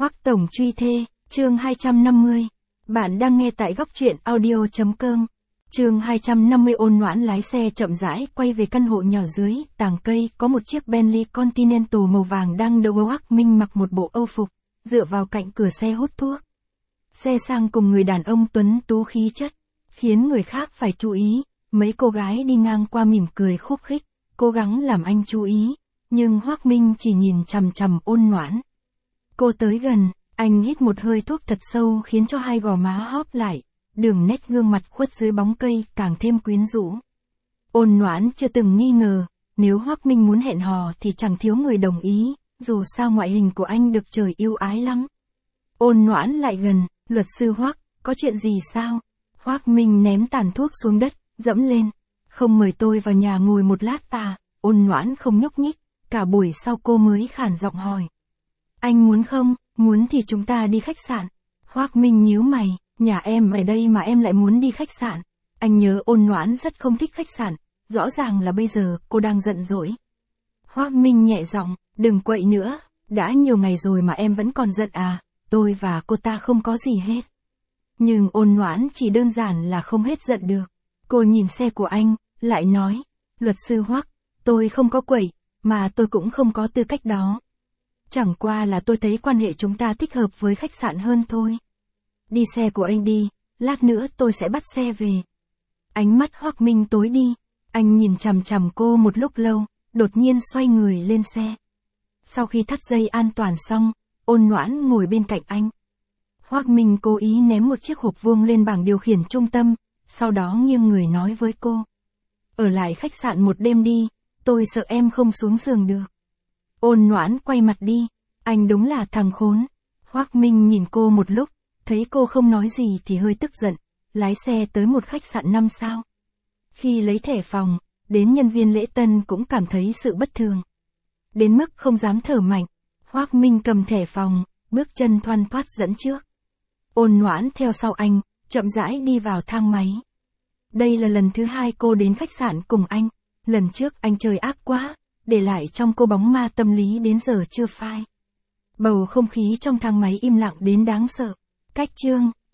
Hoắc Tổng truy thê, chương 250. Bạn đang nghe tại góc truyện audio.com. Chương 250. Ôn Noãn lái xe chậm rãi quay về căn hộ nhỏ dưới tàng cây, có một chiếc Bentley Continental màu vàng đang đậu. Hoắc Minh mặc một bộ âu phục, dựa vào cạnh cửa xe hút thuốc. Xe sang cùng người đàn ông tuấn tú khí chất, khiến người khác phải chú ý. Mấy cô gái đi ngang qua mỉm cười khúc khích, cố gắng làm anh chú ý, nhưng Hoắc Minh chỉ nhìn chằm chằm Ôn Noãn. Cô tới gần, anh hít một hơi thuốc thật sâu khiến cho hai gò má hóp lại, đường nét gương mặt khuất dưới bóng cây càng thêm quyến rũ. Ôn Noãn chưa từng nghi ngờ, nếu Hoắc Minh muốn hẹn hò thì chẳng thiếu người đồng ý, dù sao ngoại hình của anh được trời yêu ái lắm. Ôn Noãn lại gần, luật sư Hoắc, có chuyện gì sao? Hoắc Minh ném tàn thuốc xuống đất, dẫm lên. Không mời tôi vào nhà ngồi một lát à? Ôn Noãn không nhúc nhích, cả buổi sau cô mới khản giọng hỏi. Anh muốn không? Muốn thì chúng ta đi khách sạn. Hoắc Minh nhíu mày, nhà em ở đây mà em lại muốn đi khách sạn. Anh nhớ Ôn Noãn rất không thích khách sạn, rõ ràng là bây giờ cô đang giận dỗi. Hoắc Minh nhẹ giọng, đừng quậy nữa, đã nhiều ngày rồi mà em vẫn còn giận à? Tôi và cô ta không có gì hết. Nhưng Ôn Noãn chỉ đơn giản là không hết giận được. Cô nhìn xe của anh, lại nói, luật sư Hoắc, tôi không có quậy, mà tôi cũng không có tư cách đó. Chẳng qua là tôi thấy quan hệ chúng ta thích hợp với khách sạn hơn thôi. Đi xe của anh đi, lát nữa tôi sẽ bắt xe về. Ánh mắt Hoắc Minh tối đi, anh nhìn chằm chằm cô một lúc lâu, đột nhiên xoay người lên xe. Sau khi thắt dây an toàn xong, Ôn Noãn ngồi bên cạnh anh. Hoắc Minh cố ý ném một chiếc hộp vuông lên bảng điều khiển trung tâm, sau đó nghiêng người nói với cô. Ở lại khách sạn một đêm đi, tôi sợ em không xuống giường được. Ôn Noãn quay mặt đi, anh đúng là thằng khốn. Hoắc Minh nhìn cô một lúc, thấy cô không nói gì thì hơi tức giận, lái xe tới một khách sạn 5 sao. Khi lấy thẻ phòng, đến nhân viên lễ tân cũng cảm thấy sự bất thường. Đến mức không dám thở mạnh, Hoắc Minh cầm thẻ phòng, bước chân thoăn thoắt dẫn trước. Ôn Noãn theo sau anh, chậm rãi đi vào thang máy. Đây là lần thứ 2 cô đến khách sạn cùng anh, lần trước anh chơi ác quá, để lại trong cô bóng ma tâm lý đến giờ chưa phai. Bầu không khí trong thang máy im lặng đến đáng sợ. Cách chương